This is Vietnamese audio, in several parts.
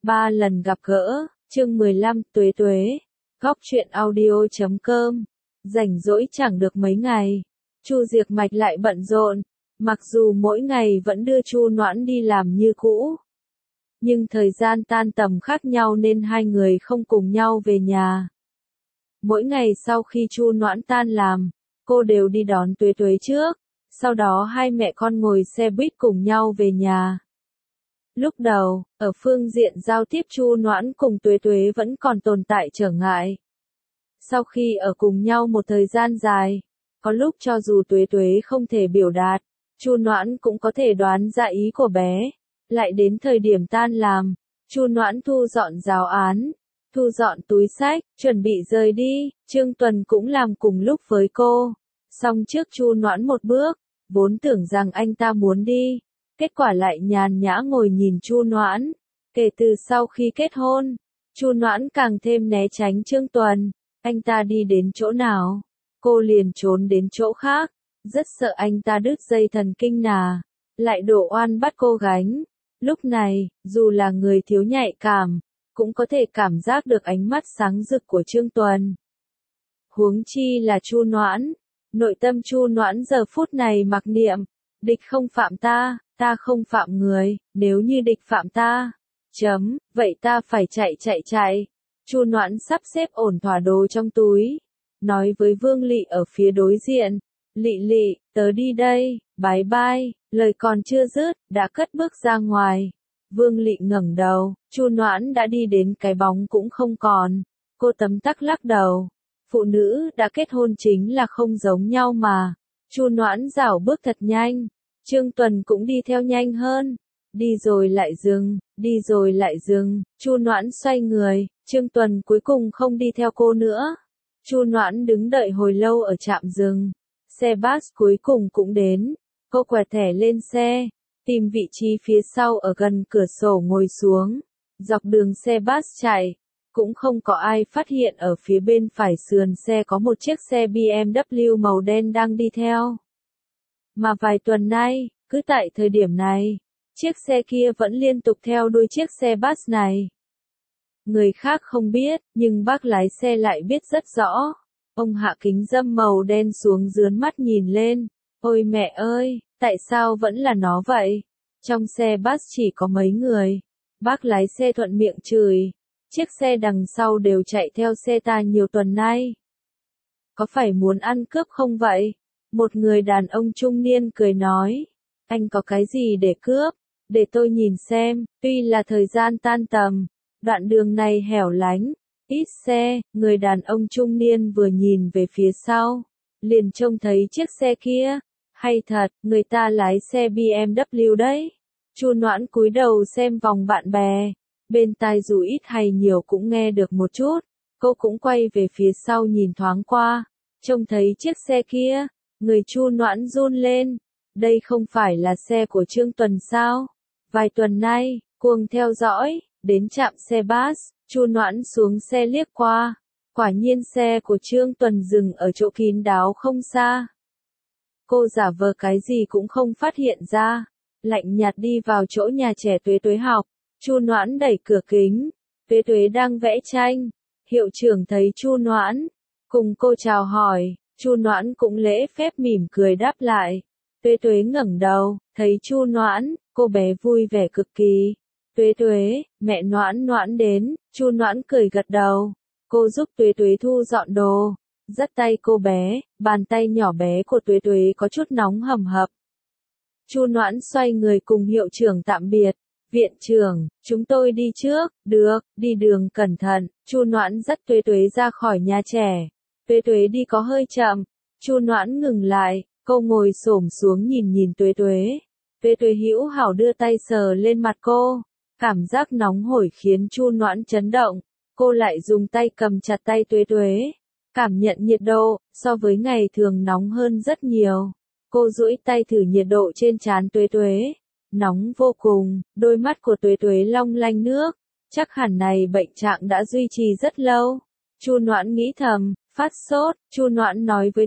Ba lần gặp gỡ, chương 15, Tuế Tuế, góc truyện audio.com. Rảnh rỗi chẳng được mấy ngày, Chu Diệc Mạch lại bận rộn, mặc dù mỗi ngày vẫn đưa Chu Noãn đi làm như cũ, nhưng thời gian tan tầm khác nhau nên hai người không cùng nhau về nhà. Mỗi ngày sau khi Chu Noãn tan làm, cô đều đi đón Tuế Tuế trước, sau đó hai mẹ con ngồi xe buýt cùng nhau về nhà. Lúc đầu, ở phương diện giao tiếp Chu Noãn cùng Tuế Tuế vẫn còn tồn tại trở ngại. Sau khi ở cùng nhau một thời gian dài, có lúc cho dù Tuế Tuế không thể biểu đạt, Chu Noãn cũng có thể đoán ra ý của bé. Lại đến thời điểm tan làm, Chu Noãn thu dọn giáo án, thu dọn túi xách, chuẩn bị rời đi, Trương Tuần cũng làm cùng lúc với cô. Song trước Chu Noãn một bước, vốn tưởng rằng anh ta muốn đi, kết quả lại nhàn nhã ngồi nhìn Chu Noãn. Kể từ sau khi kết hôn, Chu Noãn càng thêm né tránh Trương Tuần, anh ta đi đến chỗ nào, cô liền trốn đến chỗ khác, rất sợ anh ta đứt dây thần kinh nà, lại đổ oan bắt cô gánh. Lúc này, dù là người thiếu nhạy cảm, cũng có thể cảm giác được ánh mắt sáng rực của Trương Tuần. Huống chi là Chu Noãn, nội tâm Chu Noãn giờ phút này mặc niệm, địch không phạm ta, ta không phạm người, nếu như địch phạm ta, vậy ta phải chạy. Chu Noãn sắp xếp ổn thỏa đồ trong túi, nói với Vương Lị ở phía đối diện, Lị, tớ đi đây, bye bye, lời còn chưa dứt, đã cất bước ra ngoài. Vương Lị ngẩng đầu, Chu Noãn đã đi đến cái bóng cũng không còn, cô tấm tắc lắc đầu. Phụ nữ đã kết hôn chính là không giống nhau mà. Chu Noãn rảo bước thật nhanh, Trương Tuần cũng đi theo nhanh hơn, đi rồi lại dừng, Chu Noãn xoay người, Trương Tuần cuối cùng không đi theo cô nữa. Chu Noãn đứng đợi hồi lâu ở trạm dừng, xe bus cuối cùng cũng đến, cô quẹt thẻ lên xe, tìm vị trí phía sau ở gần cửa sổ ngồi xuống, dọc đường xe bus chạy. Cũng không có ai phát hiện ở phía bên phải sườn xe có một chiếc xe BMW màu đen đang đi theo. Mà vài tuần nay, cứ tại thời điểm này, chiếc xe kia vẫn liên tục theo đuôi chiếc xe bus này. Người khác không biết, nhưng bác lái xe lại biết rất rõ. Ông hạ kính râm màu đen xuống dướn mắt nhìn lên. Ôi mẹ ơi, tại sao vẫn là nó vậy? Trong xe bus chỉ có mấy người. Bác lái xe thuận miệng chửi. Chiếc xe đằng sau đều chạy theo xe ta nhiều tuần nay. Có phải muốn ăn cướp không vậy? Một người đàn ông trung niên cười nói. Anh có cái gì để cướp? Để tôi nhìn xem. Tuy là thời gian tan tầm, đoạn đường này hẻo lánh, ít xe. Người đàn ông trung niên vừa nhìn về phía sau, liền trông thấy chiếc xe kia. Hay thật, người ta lái xe BMW đấy. Chu Noãn cúi đầu xem vòng bạn bè. Bên tai dù ít hay nhiều cũng nghe được một chút, cô cũng quay về phía sau nhìn thoáng qua, trông thấy chiếc xe kia, người Chu Noãn run lên, đây không phải là xe của Trương Tuần sao? Vài tuần nay, cuồng theo dõi, đến trạm xe bus, Chu Noãn xuống xe liếc qua, quả nhiên xe của Trương Tuần dừng ở chỗ kín đáo không xa. Cô giả vờ cái gì cũng không phát hiện ra, lạnh nhạt đi vào chỗ nhà trẻ Tuế Tuế học. Chu Noãn đẩy cửa kính, Tuế Tuế đang vẽ tranh, hiệu trưởng thấy Chu Noãn, cùng cô chào hỏi, Chu Noãn cũng lễ phép mỉm cười đáp lại. Tuế Tuế ngẩng đầu, thấy Chu Noãn, cô bé vui vẻ cực kỳ. Tuế, mẹ Noãn đến, Chu Noãn cười gật đầu. Cô giúp Tuế thu dọn đồ, dắt tay cô bé, bàn tay nhỏ bé của Tuế có chút nóng hầm hập. Chu Noãn xoay người cùng hiệu trưởng tạm biệt. Viện trưởng, chúng tôi đi trước, được, đi đường cẩn thận. Chu Noãn dắt Tuế ra khỏi nhà trẻ. Tuế đi có hơi chậm, Chu Noãn ngừng lại, cô ngồi xổm xuống nhìn Tuế. Tuế hữu hảo đưa tay sờ lên mặt cô, cảm giác nóng hổi khiến Chu Noãn chấn động, cô lại dùng tay cầm chặt tay Tuế, cảm nhận nhiệt độ, so với ngày thường nóng hơn rất nhiều. Cô duỗi tay thử nhiệt độ trên trán Tuế. Nóng vô cùng, đôi mắt của Tuế long lanh nước, chắc hẳn này bệnh trạng đã duy trì rất lâu. Chu Noãn nghĩ thầm, phát sốt, Chu Noãn nói với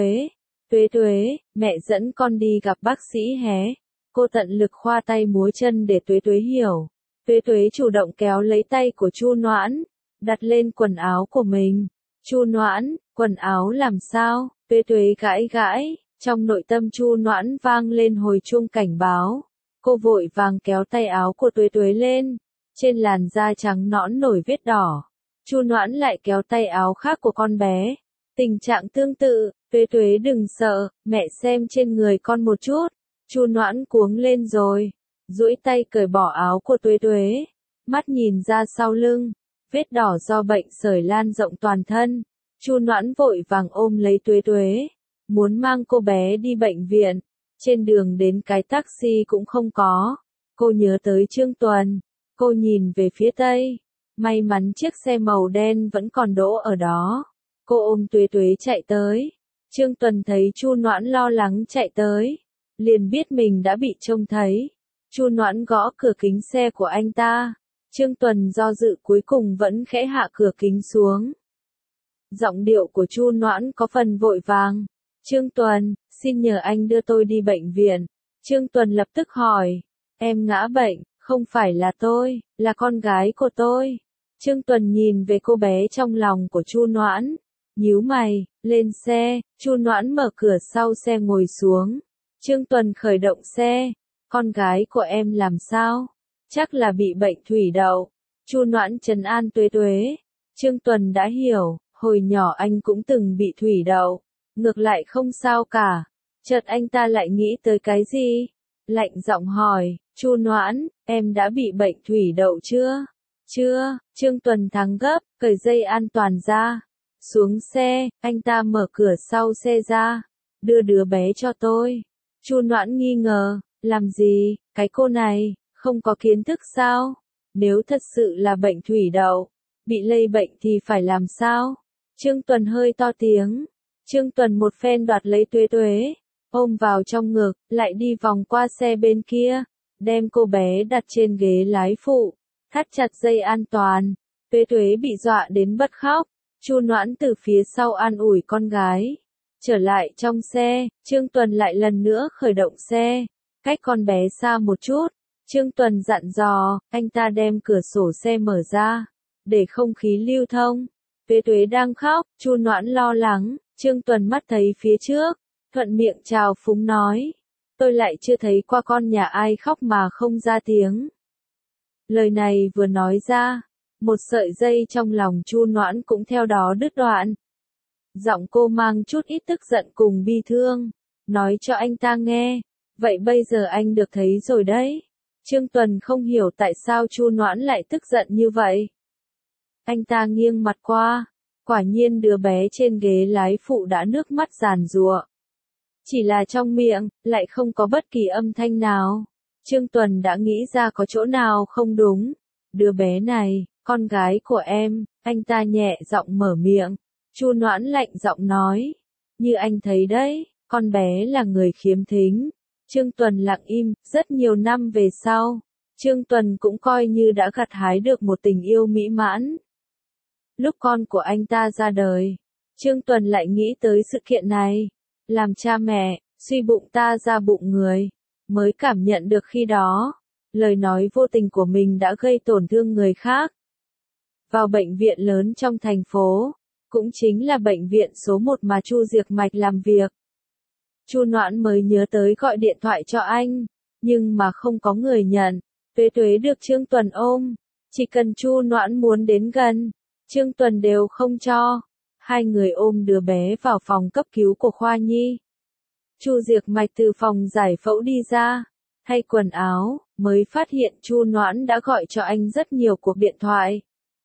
Tuế, mẹ dẫn con đi gặp bác sĩ hé. Cô tận lực khoa tay múa chân để Tuế hiểu. Tuế Tuế chủ động kéo lấy tay của Chu Noãn, đặt lên quần áo của mình. Chu Noãn, quần áo làm sao? Tuế Tuế gãi gãi, trong nội tâm Chu Noãn vang lên hồi chuông cảnh báo. Cô vội vàng kéo tay áo của Tuế Tuế lên, trên làn da trắng nõn nổi vết đỏ. Chu Noãn lại kéo tay áo khác của con bé. Tình trạng tương tự, Tuế Tuế đừng sợ, mẹ xem trên người con một chút. Chu Noãn cuống lên rồi, duỗi tay cởi bỏ áo của Tuế Tuế, mắt nhìn ra sau lưng, vết đỏ do bệnh sởi lan rộng toàn thân. Chu Noãn vội vàng ôm lấy Tuế Tuế, muốn mang cô bé đi bệnh viện. Trên đường đến cái taxi cũng không có. Cô nhớ tới Trương Tuần, cô nhìn về phía tây, may mắn chiếc xe màu đen vẫn còn đỗ ở đó. Cô ôm Tuế Tuế chạy tới. Trương Tuần thấy Chu Noãn lo lắng chạy tới, liền biết mình đã bị trông thấy. Chu Noãn gõ cửa kính xe của anh ta. Trương Tuần do dự cuối cùng vẫn khẽ hạ cửa kính xuống. Giọng điệu của Chu Noãn có phần vội vàng. Trương Tuần, xin nhờ anh đưa tôi đi bệnh viện. Trương Tuần lập tức hỏi. Em ngã bệnh, không phải là tôi, là con gái của tôi. Trương Tuần nhìn về cô bé trong lòng của Chu Noãn, nhíu mày, lên xe. Chu Noãn mở cửa sau xe ngồi xuống. Trương Tuần khởi động xe. Con gái của em làm sao? Chắc là bị bệnh thủy đậu. Chu Noãn trấn an Tuế Tuế. Trương Tuần đã hiểu, hồi nhỏ anh cũng từng bị thủy đậu. Ngược lại không sao cả. Chợt anh ta lại nghĩ tới cái gì? Lạnh giọng hỏi, Chu Noãn, em đã bị bệnh thủy đậu chưa? Chưa. Trương Tuần thắng gấp, cởi dây an toàn ra. Xuống xe, anh ta mở cửa sau xe ra. Đưa đứa bé cho tôi. Chu Noãn nghi ngờ, làm gì, cái cô này, không có kiến thức sao? Nếu thật sự là bệnh thủy đậu, bị lây bệnh thì phải làm sao? Trương Tuần hơi to tiếng. Trương Tuần một phen đoạt lấy Tuế Tuế, ôm vào trong ngực, lại đi vòng qua xe bên kia, đem cô bé đặt trên ghế lái phụ, thắt chặt dây an toàn. Tuế Tuế bị dọa đến bật khóc. Chu Noãn từ phía sau an ủi con gái. Trở lại trong xe, Trương Tuần lại lần nữa khởi động xe, cách con bé xa một chút. Trương Tuần dặn dò, anh ta đem cửa sổ xe mở ra, để không khí lưu thông. Tuế Tuế đang khóc, Chu Noãn lo lắng. Trương Tuần mắt thấy phía trước, thuận miệng chào phúng nói. Tôi lại chưa thấy qua con nhà ai khóc mà không ra tiếng. Lời này vừa nói ra, một sợi dây trong lòng Chu Noãn cũng theo đó đứt đoạn. Giọng cô mang chút ít tức giận cùng bi thương, nói cho anh ta nghe. Vậy bây giờ anh được thấy rồi đấy. Trương Tuần không hiểu tại sao Chu Noãn lại tức giận như vậy. Anh ta nghiêng mặt qua. Quả nhiên đứa bé trên ghế lái phụ đã nước mắt giàn giụa. Chỉ là trong miệng, lại không có bất kỳ âm thanh nào. Trương Tuần đã nghĩ ra có chỗ nào không đúng. Đứa bé này, con gái của em, anh ta nhẹ giọng mở miệng. Chu Noãn lạnh giọng nói. Như anh thấy đấy, con bé là người khiếm thính. Trương Tuần lặng im, rất nhiều năm về sau. Trương Tuần cũng coi như đã gặt hái được một tình yêu mỹ mãn. Lúc con của anh ta ra đời, Trương Tuần lại nghĩ tới sự kiện này. Làm cha mẹ, suy bụng ta ra bụng người, mới cảm nhận được khi đó, lời nói vô tình của mình đã gây tổn thương người khác. Vào bệnh viện lớn trong thành phố, cũng chính là bệnh viện số 1 mà Chu Diệc Mạch làm việc. Chu Noãn mới nhớ tới gọi điện thoại cho anh, nhưng mà không có người nhận. Tuế Tuế được Trương Tuần ôm, chỉ cần Chu Noãn muốn đến gần, Trương Tuần đều không cho. Hai người ôm đứa bé vào phòng cấp cứu của khoa nhi. Chu Diệc Mạch từ phòng giải phẫu đi ra, thay quần áo, mới phát hiện Chu Noãn đã gọi cho anh rất nhiều cuộc điện thoại.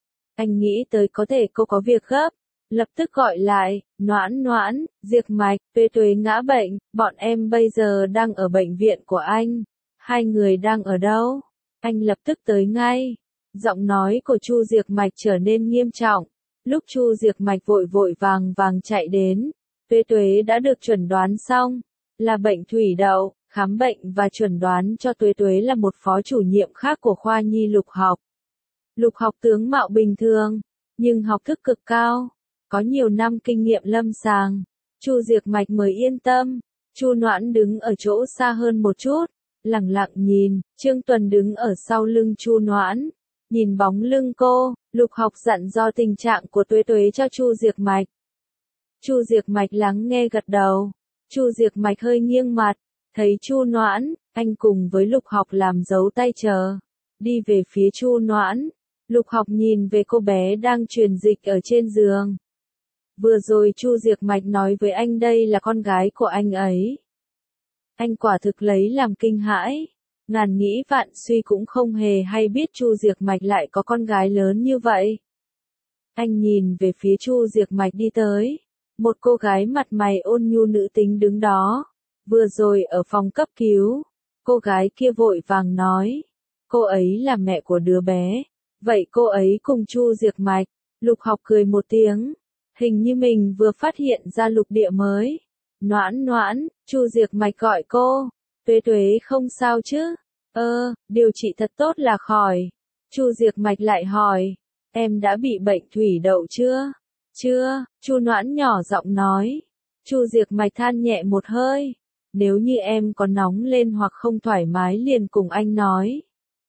Anh nghĩ tới có thể cô có việc gấp, lập tức gọi lại. Noãn Noãn, Diệc Mạch, Tuế Tuế ngã bệnh, bọn em bây giờ đang ở bệnh viện của anh. Hai người đang ở đâu? Anh lập tức tới ngay. Giọng nói của Chu Diệc Mạch trở nên nghiêm trọng. Lúc Chu Diệc Mạch vội vội vàng vàng chạy đến, Tuế Tuế đã được chuẩn đoán xong, là bệnh thủy đậu. Khám bệnh và chuẩn đoán cho Tuế Tuế là một phó chủ nhiệm khác của khoa nhi Lục học. Lục học tướng mạo bình thường, nhưng học thức cực cao, có nhiều năm kinh nghiệm lâm sàng. Chu Diệc Mạch mới yên tâm. Chu Noãn đứng ở chỗ xa hơn một chút, lẳng lặng nhìn, Trương Tuần đứng ở sau lưng Chu Noãn, nhìn bóng lưng cô, Lục Học dặn dò tình trạng của Tuế Tuế cho Chu Diệc Mạch. Chu Diệc Mạch lắng nghe gật đầu, Chu Diệc Mạch hơi nghiêng mặt, thấy Chu Noãn, anh cùng với Lục Học làm dấu tay chờ, đi về phía Chu Noãn. Lục Học nhìn về cô bé đang truyền dịch ở trên giường. Vừa rồi Chu Diệc Mạch nói với anh đây là con gái của anh ấy. Anh quả thực lấy làm kinh hãi, ngàn nghĩ vạn suy cũng không hề hay biết Chu Diệc Mạch lại có con gái lớn như vậy. Anh nhìn về phía Chu Diệc Mạch đi tới, một cô gái mặt mày ôn nhu nữ tính đứng đó. Vừa rồi ở phòng cấp cứu, cô gái kia vội vàng nói, cô ấy là mẹ của đứa bé. Vậy cô ấy cùng Chu Diệc Mạch. Lục Học cười một tiếng, hình như mình vừa phát hiện ra lục địa mới. Noãn Noãn, Chu Diệc Mạch gọi cô. Tuế Tuế không sao chứ? Điều trị thật tốt là khỏi. Chu Diệc Mạch lại hỏi, em đã bị bệnh thủy đậu chưa? Chưa, Chu Noãn nhỏ giọng nói. Chu Diệc Mạch than nhẹ một hơi, nếu như em có nóng lên hoặc không thoải mái liền cùng anh nói.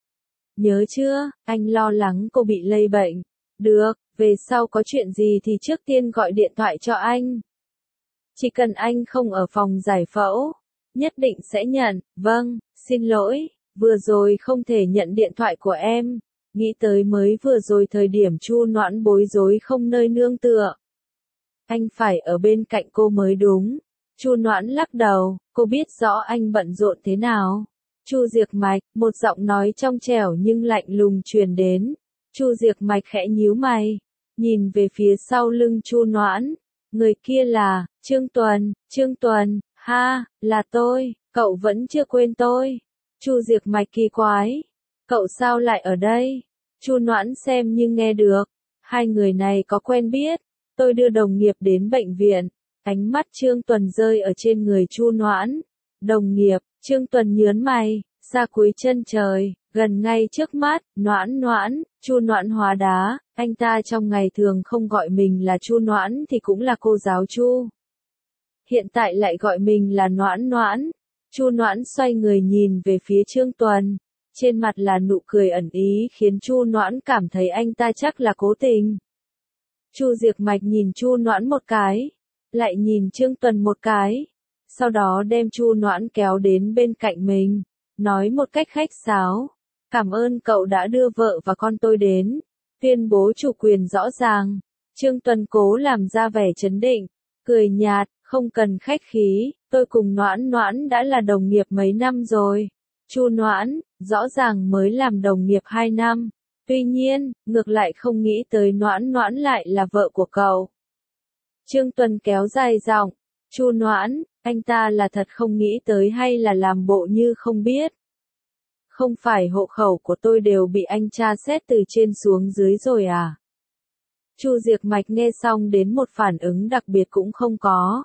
Nhớ chưa, anh lo lắng cô bị lây bệnh. Được, về sau có chuyện gì thì trước tiên gọi điện thoại cho anh. Chỉ cần anh không ở phòng giải phẫu, nhất định sẽ nhận. Vâng, xin lỗi, vừa rồi không thể nhận điện thoại của em. Nghĩ tới mới vừa rồi thời điểm Chu Noãn bối rối không nơi nương tựa. Anh phải ở bên cạnh cô mới đúng. Chu Noãn lắc đầu, cô biết rõ anh bận rộn thế nào. Chu Diệc Mạch, một giọng nói trong trẻo nhưng lạnh lùng truyền đến. Chu Diệc Mạch khẽ nhíu mày, nhìn về phía sau lưng Chu Noãn. Người kia là Trương Tuần, ha, là tôi, cậu vẫn chưa quên tôi. Chu Diệc Mạch kỳ quái, cậu sao lại ở đây? Chu Noãn xem như nghe được, hai người này có quen biết, tôi đưa đồng nghiệp đến bệnh viện. Ánh mắt Trương Tuần rơi ở trên người Chu Noãn. Đồng nghiệp, Trương Tuần nhớn mày, xa cuối chân trời, gần ngay trước mắt. Noãn Noãn, Chu Noãn hóa đá, anh ta trong ngày thường không gọi mình là Chu Noãn thì cũng là cô giáo Chu. Hiện tại lại gọi mình là Noãn Noãn. Chu Noãn xoay người nhìn về phía Trương Tuần, trên mặt là nụ cười ẩn ý khiến Chu Noãn cảm thấy anh ta chắc là cố tình. Chu Diệc Mạch nhìn Chu Noãn một cái, lại nhìn Trương Tuần một cái, sau đó đem Chu Noãn kéo đến bên cạnh mình, nói một cách khách sáo, cảm ơn cậu đã đưa vợ và con tôi đến, tuyên bố chủ quyền rõ ràng. Trương Tuần cố làm ra vẻ trấn định, cười nhạt, không cần khách khí, tôi cùng Noãn Noãn đã là đồng nghiệp mấy năm rồi. Chu Noãn, rõ ràng mới làm đồng nghiệp 2 năm. Tuy nhiên, ngược lại không nghĩ tới Noãn Noãn lại là vợ của cậu. Trương Tuần kéo dài giọng, Chu Noãn, anh ta là thật không nghĩ tới hay là làm bộ như không biết? Không phải hộ khẩu của tôi đều bị anh tra xét từ trên xuống dưới rồi à? Chu Diệc Mạch nghe xong đến một phản ứng đặc biệt cũng không có.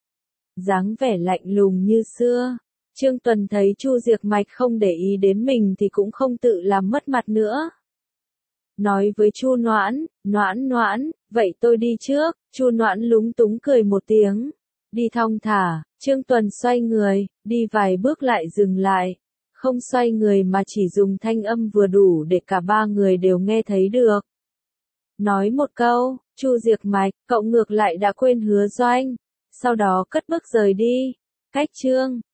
Dáng vẻ lạnh lùng như xưa. Trương Tuần thấy Chu Diệc Mạch không để ý đến mình thì cũng không tự làm mất mặt nữa. Nói với Chu Noãn, Noãn Noãn, vậy tôi đi trước. Chu Noãn lúng túng cười một tiếng, đi thong thả. Trương Tuần xoay người, đi vài bước lại dừng lại, không xoay người mà chỉ dùng thanh âm vừa đủ để cả ba người đều nghe thấy được. Nói một câu, Chu Diệc Mạch, cậu ngược lại đã quên hứa doanh, sau đó cất bước rời đi. Cách Trương